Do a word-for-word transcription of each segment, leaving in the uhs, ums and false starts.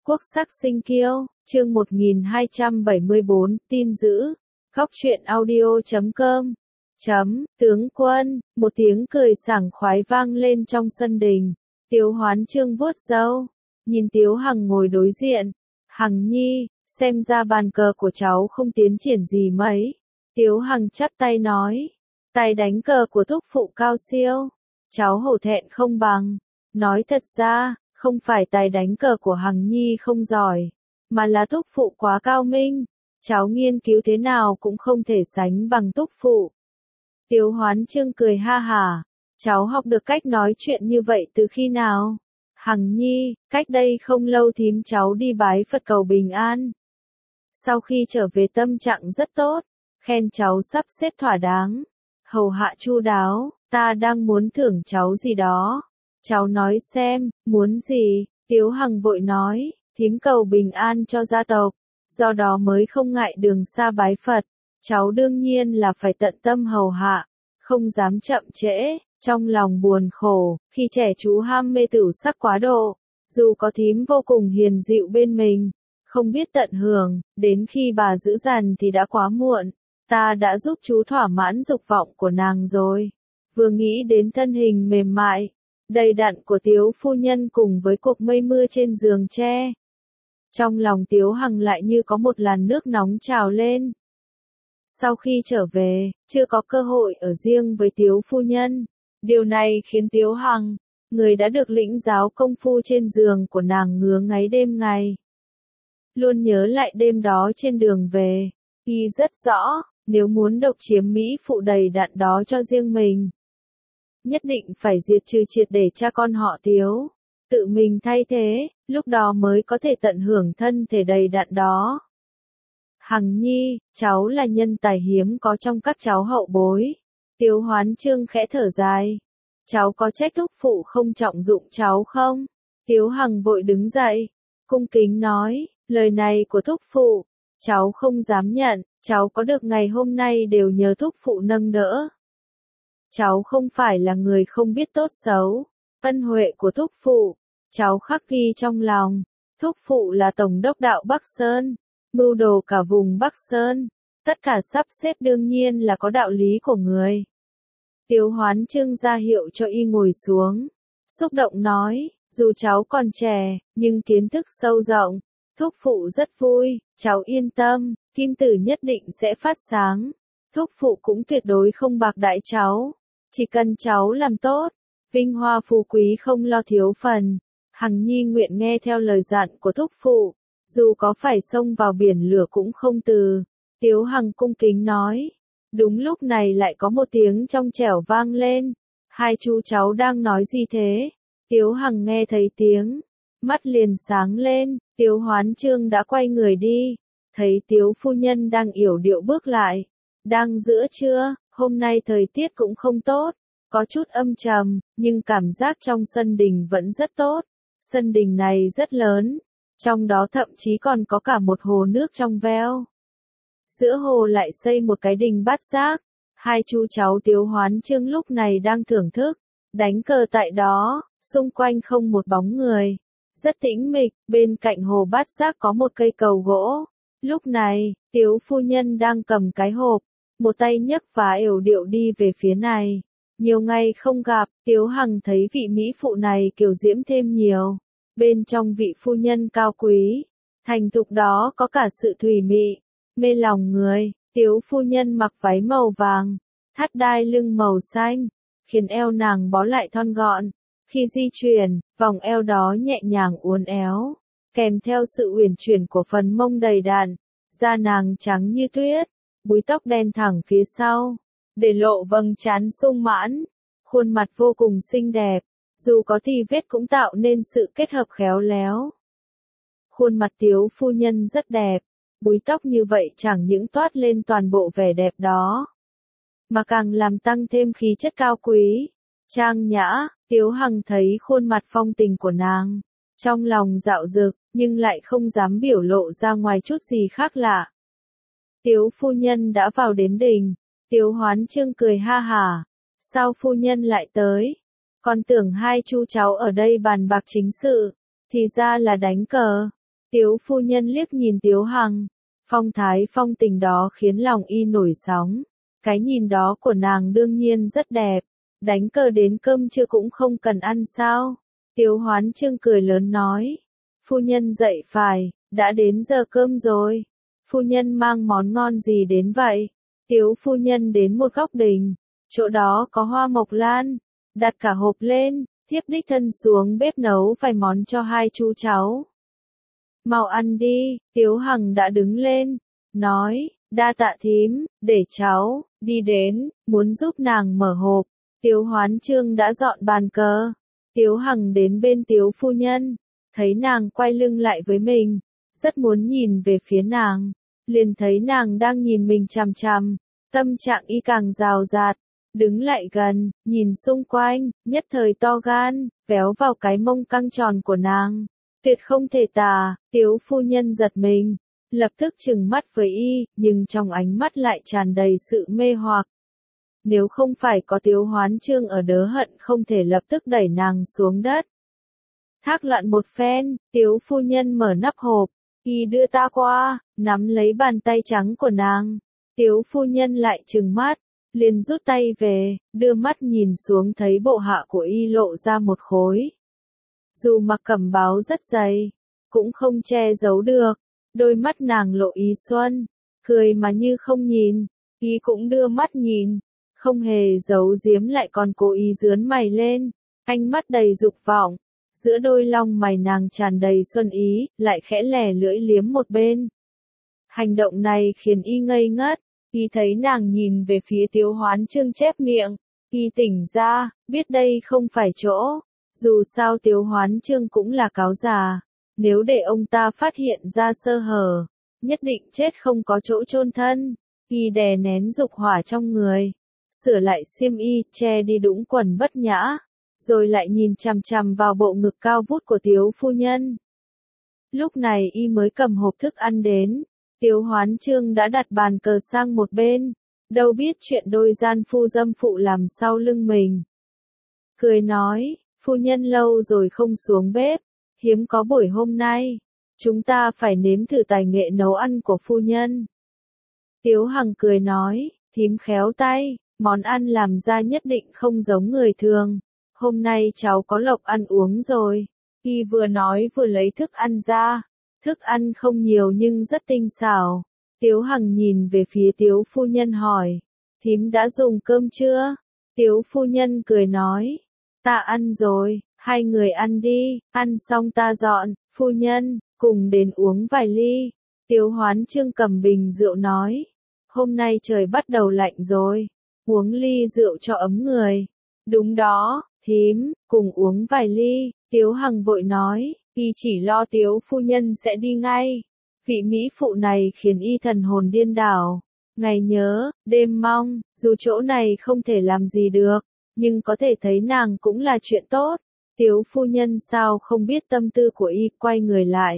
Quốc sắc sinh kiêu, chương một nghìn hai trăm bảy mươi bốn, tin dữ. Góc truyện audio chấm com. Chấm, tướng quân, một tiếng cười sảng khoái vang lên trong sân đình. Tiếu Hoán Chương vuốt râu, nhìn Tiếu Hằng ngồi đối diện. Hằng nhi, xem ra bàn cờ của cháu không tiến triển gì mấy. Tiếu Hằng chắp tay nói, tài đánh cờ của thúc phụ cao siêu. Cháu hổ thẹn không bằng. Nói thật ra, không phải tài đánh cờ của Hằng nhi không giỏi, mà là thúc phụ quá cao minh. Cháu nghiên cứu thế nào cũng không thể sánh bằng thúc phụ. Tiếu Hoán Chương cười ha hả, cháu học được cách nói chuyện như vậy từ khi nào? Hằng nhi, cách đây không lâu thím cháu đi bái Phật cầu bình an. Sau khi trở về tâm trạng rất tốt, khen cháu sắp xếp thỏa đáng, hầu hạ chu đáo, ta đang muốn thưởng cháu gì đó. Cháu nói xem, muốn gì? Tiếu Hằng vội nói, thím cầu bình an cho gia tộc, do đó mới không ngại đường xa bái Phật. Cháu đương nhiên là phải tận tâm hầu hạ, không dám chậm trễ. Trong lòng buồn khổ, khi trẻ chú ham mê tửu sắc quá độ, dù có thím vô cùng hiền dịu bên mình, không biết tận hưởng, đến khi bà giữ dằn thì đã quá muộn. Ta đã giúp chú thỏa mãn dục vọng của nàng rồi. Vừa nghĩ đến thân hình mềm mại, đầy đặn của Tiếu phu nhân cùng với cuộc mây mưa trên giường tre, trong lòng Tiếu Hằng lại như có một làn nước nóng trào lên. Sau khi trở về, chưa có cơ hội ở riêng với Tiếu phu nhân. Điều này khiến Tiếu Hằng, người đã được lĩnh giáo công phu trên giường của nàng ngứa ngáy đêm ngày. Luôn nhớ lại đêm đó trên đường về, y rất rõ, nếu muốn độc chiếm mỹ phụ đầy đặn đó cho riêng mình, nhất định phải diệt trừ triệt để cha con họ Tiếu, tự mình thay thế, lúc đó mới có thể tận hưởng thân thể đầy đặn đó. Hằng nhi, cháu là nhân tài hiếm có trong các cháu hậu bối. Tiếu Hoán Chương khẽ thở dài. Cháu có trách thúc phụ không trọng dụng cháu không? Tiếu Hằng vội đứng dậy, cung kính nói, lời này của thúc phụ, cháu không dám nhận, cháu có được ngày hôm nay đều nhờ thúc phụ nâng đỡ. Cháu không phải là người không biết tốt xấu, ân huệ của thúc phụ, cháu khắc ghi trong lòng. Thúc phụ là tổng đốc đạo Bắc Sơn, mưu đồ cả vùng Bắc Sơn, tất cả sắp xếp đương nhiên là có đạo lý của người. Tiếu Hoán Chương ra hiệu cho y ngồi xuống, xúc động nói, dù cháu còn trẻ, nhưng kiến thức sâu rộng, thúc phụ rất vui, cháu yên tâm, kim tử nhất định sẽ phát sáng. Thúc phụ cũng tuyệt đối không bạc đãi cháu, chỉ cần cháu làm tốt, vinh hoa phú quý không lo thiếu phần. Hằng nhi nguyện nghe theo lời dặn của thúc phụ, dù có phải xông vào biển lửa cũng không từ. Tiếu Hằng cung kính nói. Đúng lúc này lại có một tiếng trong trẻo vang lên. Hai chú cháu đang nói gì thế? Tiếu Hằng nghe thấy tiếng, mắt liền sáng lên. Tiếu Hoán Chương đã quay người đi, thấy Tiếu phu nhân đang yểu điệu bước lại. Đang giữa trưa, hôm nay thời tiết cũng không tốt, có chút âm trầm, nhưng cảm giác trong sân đình vẫn rất tốt. Sân đình này rất lớn, trong đó thậm chí còn có cả một hồ nước trong veo. Giữa hồ lại xây một cái đình bát giác. Hai chú cháu Tiếu Hoán Chương lúc này đang thưởng thức, đánh cờ tại đó, xung quanh không một bóng người. Rất tĩnh mịch, bên cạnh hồ bát giác có một cây cầu gỗ. Lúc này, Tiếu phu nhân đang cầm cái hộp, một tay nhấc và yểu điệu đi về phía này. Nhiều ngày không gặp, Tiếu Hằng thấy vị mỹ phụ này kiều diễm thêm nhiều. Bên trong vị phu nhân cao quý, thành thục đó có cả sự thùy mị, mê lòng người. Tiếu phu nhân mặc váy màu vàng, thắt đai lưng màu xanh, khiến eo nàng bó lại thon gọn. Khi di chuyển, vòng eo đó nhẹ nhàng uốn éo, kèm theo sự uyển chuyển của phần mông đầy đặn. Da nàng trắng như tuyết, búi tóc đen thẳng phía sau, để lộ vầng trán sung mãn, khuôn mặt vô cùng xinh đẹp, dù có tì vết cũng tạo nên sự kết hợp khéo léo. Khuôn mặt Tiếu phu nhân rất đẹp, búi tóc như vậy chẳng những toát lên toàn bộ vẻ đẹp đó, mà càng làm tăng thêm khí chất cao quý, trang nhã. Tiếu Hằng thấy khuôn mặt phong tình của nàng, trong lòng dạo dực, nhưng lại không dám biểu lộ ra ngoài chút gì khác lạ. Tiếu phu nhân đã vào đến đình, Tiếu Hoán Chương cười ha hả, sao phu nhân lại tới? Con tưởng hai chú cháu ở đây bàn bạc chính sự, thì ra là đánh cờ. Tiếu phu nhân liếc nhìn Tiếu Hằng, phong thái phong tình đó khiến lòng y nổi sóng. Cái nhìn đó của nàng đương nhiên rất đẹp, đánh cờ đến cơm trưa cũng không cần ăn sao? Tiếu Hoán Chương cười lớn nói, phu nhân dậy phải, đã đến giờ cơm rồi. Phu nhân mang món ngon gì đến vậy? Tiếu phu nhân đến một góc đình, chỗ đó có hoa mộc lan, đặt cả hộp lên, thiếp đích thân xuống bếp nấu vài món cho hai chú cháu. Mau ăn đi. Tiếu Hằng đã đứng lên, nói, đa tạ thím, để cháu đi đến, muốn giúp nàng mở hộp. Tiếu Hoán Chương đã dọn bàn cờ. Tiếu Hằng đến bên Tiếu phu nhân, thấy nàng quay lưng lại với mình, rất muốn nhìn về phía nàng, liền thấy nàng đang nhìn mình chằm chằm, tâm trạng y càng rào rạt, đứng lại gần, nhìn xung quanh, nhất thời to gan, véo vào cái mông căng tròn của nàng. Tuyệt không thể tả. Tiếu phu nhân giật mình, lập tức trừng mắt với y, nhưng trong ánh mắt lại tràn đầy sự mê hoặc. Nếu không phải có Tiếu Hoán Chương ở đớ hận không thể lập tức đẩy nàng xuống đất. Thác loạn một phen, Tiếu phu nhân mở nắp hộp, y đưa ta qua, nắm lấy bàn tay trắng của nàng. Tiếu phu nhân lại trừng mắt, liền rút tay về, đưa mắt nhìn xuống thấy bộ hạ của y lộ ra một khối. Dù mặc cẩm báu rất dày, cũng không che giấu được, đôi mắt nàng lộ ý xuân, cười mà như không nhìn, y cũng đưa mắt nhìn, không hề giấu giếm lại còn cố ý dướn mày lên, ánh mắt đầy dục vọng, giữa đôi lông mày nàng tràn đầy xuân ý, lại khẽ lẻ lưỡi liếm một bên. Hành động này khiến y ngây ngất, y thấy nàng nhìn về phía Tiếu Hoán Chương chép miệng, y tỉnh ra, biết đây không phải chỗ. Dù sao Tiếu Hoán Chương cũng là cáo già, nếu để ông ta phát hiện ra sơ hở, nhất định chết không có chỗ chôn thân. Y đè nén dục hỏa trong người, sửa lại xiêm y, che đi đũng quần bất nhã, rồi lại nhìn chằm chằm vào bộ ngực cao vút của Tiếu phu nhân. Lúc này y mới cầm hộp thức ăn đến, Tiếu Hoán Chương đã đặt bàn cờ sang một bên, đâu biết chuyện đôi gian phu dâm phụ làm sau lưng mình. Cười nói, phu nhân lâu rồi không xuống bếp, hiếm có buổi hôm nay, chúng ta phải nếm thử tài nghệ nấu ăn của phu nhân. Tiếu Hằng cười nói, thím khéo tay, món ăn làm ra nhất định không giống người thường, hôm nay cháu có lộc ăn uống rồi. Y vừa nói vừa lấy thức ăn ra, thức ăn không nhiều nhưng rất tinh xảo. Tiếu Hằng nhìn về phía Tiếu phu nhân hỏi, thím đã dùng cơm chưa? Tiếu phu nhân cười nói, ta ăn rồi, hai người ăn đi, ăn xong ta dọn, phu nhân, cùng đến uống vài ly. Tiếu Hoán Chương cầm bình rượu nói, hôm nay trời bắt đầu lạnh rồi, uống ly rượu cho ấm người. Đúng đó, thím, cùng uống vài ly. Tiếu Hằng vội nói, y chỉ lo Tiếu phu nhân sẽ đi ngay. Vị mỹ phụ này khiến y thần hồn điên đảo, ngày nhớ, đêm mong, dù chỗ này không thể làm gì được, nhưng có thể thấy nàng cũng là chuyện tốt. Tiếu phu nhân sao không biết tâm tư của y, quay người lại.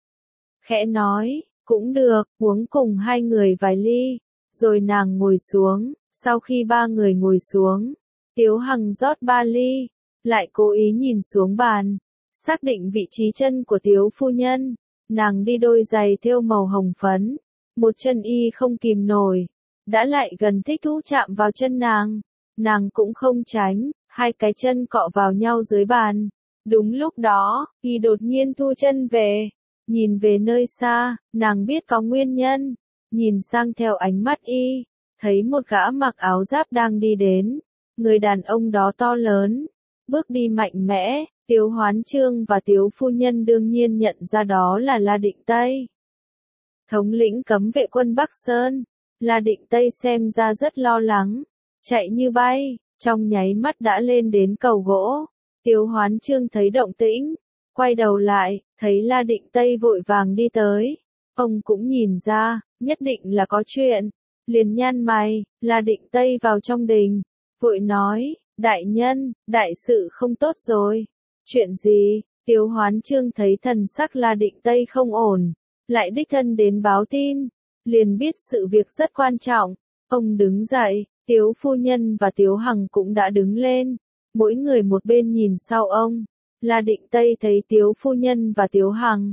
Khẽ nói, cũng được, uống cùng hai người vài ly, rồi nàng ngồi xuống, sau khi ba người ngồi xuống, Tiếu Hằng rót ba ly, lại cố ý nhìn xuống bàn, xác định vị trí chân của Tiếu phu nhân, nàng đi đôi giày thêu màu hồng phấn, một chân y không kìm nổi, đã lại gần thích thú chạm vào chân nàng, nàng cũng không tránh, hai cái chân cọ vào nhau dưới bàn. Đúng lúc đó, y đột nhiên thu chân về, nhìn về nơi xa, nàng biết có nguyên nhân, nhìn sang theo ánh mắt y, thấy một gã mặc áo giáp đang đi đến, người đàn ông đó to lớn, bước đi mạnh mẽ. Tiếu Hoán Chương và Tiếu phu nhân đương nhiên nhận ra đó là La Định Tây, thống lĩnh cấm vệ quân Bắc Sơn. La Định Tây xem ra rất lo lắng, chạy như bay, trong nháy mắt đã lên đến cầu gỗ. Tiếu Hoán Chương thấy động tĩnh, quay đầu lại, thấy La Định Tây vội vàng đi tới. Ông cũng nhìn ra, nhất định là có chuyện, liền nhăn mày. La Định Tây vào trong đình, vội nói, đại nhân, đại sự không tốt rồi. Chuyện gì? Tiếu Hoán Chương thấy thần sắc La Định Tây không ổn, lại đích thân đến báo tin, liền biết sự việc rất quan trọng. Ông đứng dậy, Tiếu phu nhân và Tiếu Hằng cũng đã đứng lên, mỗi người một bên nhìn sau ông. La Định Tây thấy Tiếu phu nhân và Tiếu Hằng,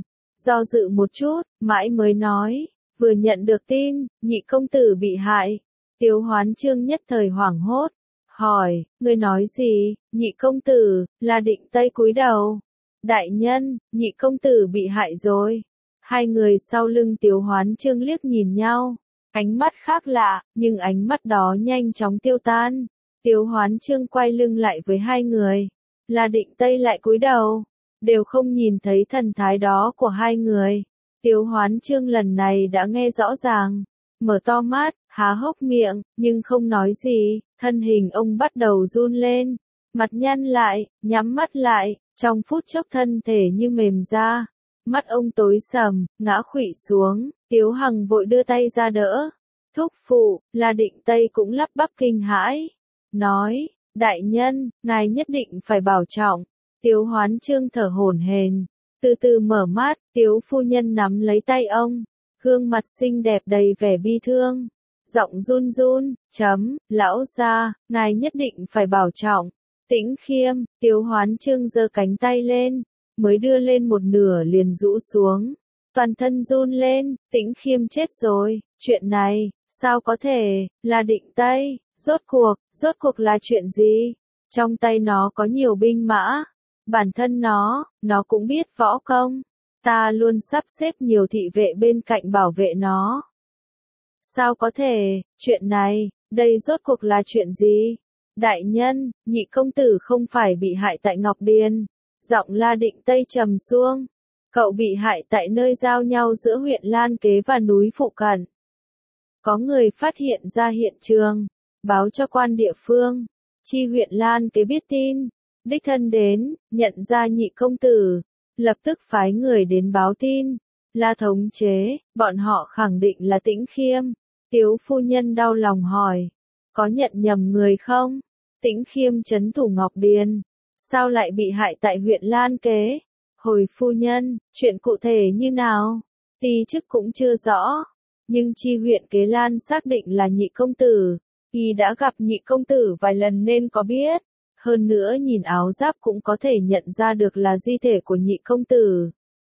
do dự một chút, mãi mới nói, vừa nhận được tin, nhị công tử bị hại. Tiếu Hoán Chương nhất thời hoảng hốt, hỏi, ngươi nói gì, nhị công tử, là Định Tây cúi đầu. Đại nhân, nhị công tử bị hại rồi. Hai người sau lưng Tiếu Hoán Chương liếc nhìn nhau, ánh mắt khác lạ, nhưng ánh mắt đó nhanh chóng tiêu tan. Tiếu Hoán Chương quay lưng lại với hai người, là Định Tây lại cúi đầu, đều không nhìn thấy thần thái đó của hai người. Tiếu Hoán Chương lần này đã nghe rõ ràng, mở to mắt, há hốc miệng, nhưng không nói gì, thân hình ông bắt đầu run lên, mặt nhăn lại, nhắm mắt lại, trong phút chốc thân thể như mềm ra, mắt ông tối sầm, ngã khuỵu xuống, Tiếu Hằng vội đưa tay ra đỡ. Thúc phụ, là Định Tây cũng lắp bắp kinh hãi, nói, đại nhân, ngài nhất định phải bảo trọng. Tiếu Hoán Chương thở hổn hển, từ từ mở mắt, Tiếu phu nhân nắm lấy tay ông, gương mặt xinh đẹp đầy vẻ bi thương, giọng run run, chấm, lão gia, ngài nhất định phải bảo trọng. Tĩnh Khiêm, Tiếu Hoán Chương giơ cánh tay lên, mới đưa lên một nửa liền rũ xuống, toàn thân run lên. Tĩnh Khiêm chết rồi, chuyện này, sao có thể, là Định Tây, rốt cuộc, rốt cuộc là chuyện gì? Trong tay nó có nhiều binh mã, bản thân nó, nó cũng biết võ công, ta luôn sắp xếp nhiều thị vệ bên cạnh bảo vệ nó. Sao có thể, chuyện này, đây rốt cuộc là chuyện gì? Đại nhân, nhị công tử không phải bị hại tại Ngọc Điền. Giọng La Định Tây trầm xuống. Cậu bị hại tại nơi giao nhau giữa huyện Lan Kế và núi Phụ Cận. Có người phát hiện ra hiện trường, báo cho quan địa phương. Chi huyện Lan Kế biết tin, đích thân đến, nhận ra nhị công tử, lập tức phái người đến báo tin. La thống chế, bọn họ khẳng định là Tĩnh Khiêm. Tiếu phu nhân đau lòng hỏi, có nhận nhầm người không? Tĩnh Khiêm trấn thủ Ngọc Điền, sao lại bị hại tại huyện Lan Kế? Hồi phu nhân, chuyện cụ thể như nào? Ti chức cũng chưa rõ, nhưng chi huyện Kế Lan xác định là nhị công tử, y đã gặp nhị công tử vài lần nên có biết, hơn nữa nhìn áo giáp cũng có thể nhận ra được là di thể của nhị công tử.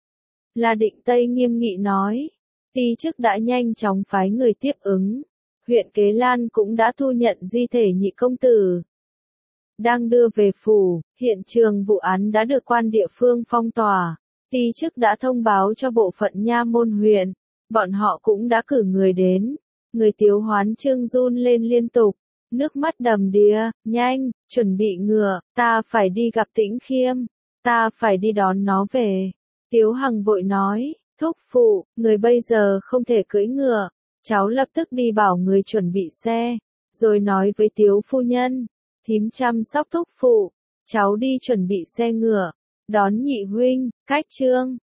La Định Tây nghiêm nghị nói, ti chức đã nhanh chóng phái người tiếp ứng, huyện Kế Lan cũng đã thu nhận di thể nhị công tử, đang đưa về phủ. Hiện trường vụ án đã được quan địa phương phong tỏa, ti chức đã thông báo cho bộ phận nha môn huyện, bọn họ cũng đã cử người đến. Người Tiếu Hoán Chương run lên liên tục, nước mắt đầm đìa, nhanh, chuẩn bị ngựa, ta phải đi gặp Tĩnh Khiêm, ta phải đi đón nó về. Tiếu Hằng vội nói, thúc phụ, người bây giờ không thể cưỡi ngựa, cháu lập tức đi bảo người chuẩn bị xe, rồi nói với Tiếu phu nhân, thím chăm sóc thúc phụ, cháu đi chuẩn bị xe ngựa, đón nhị huynh. Cách chương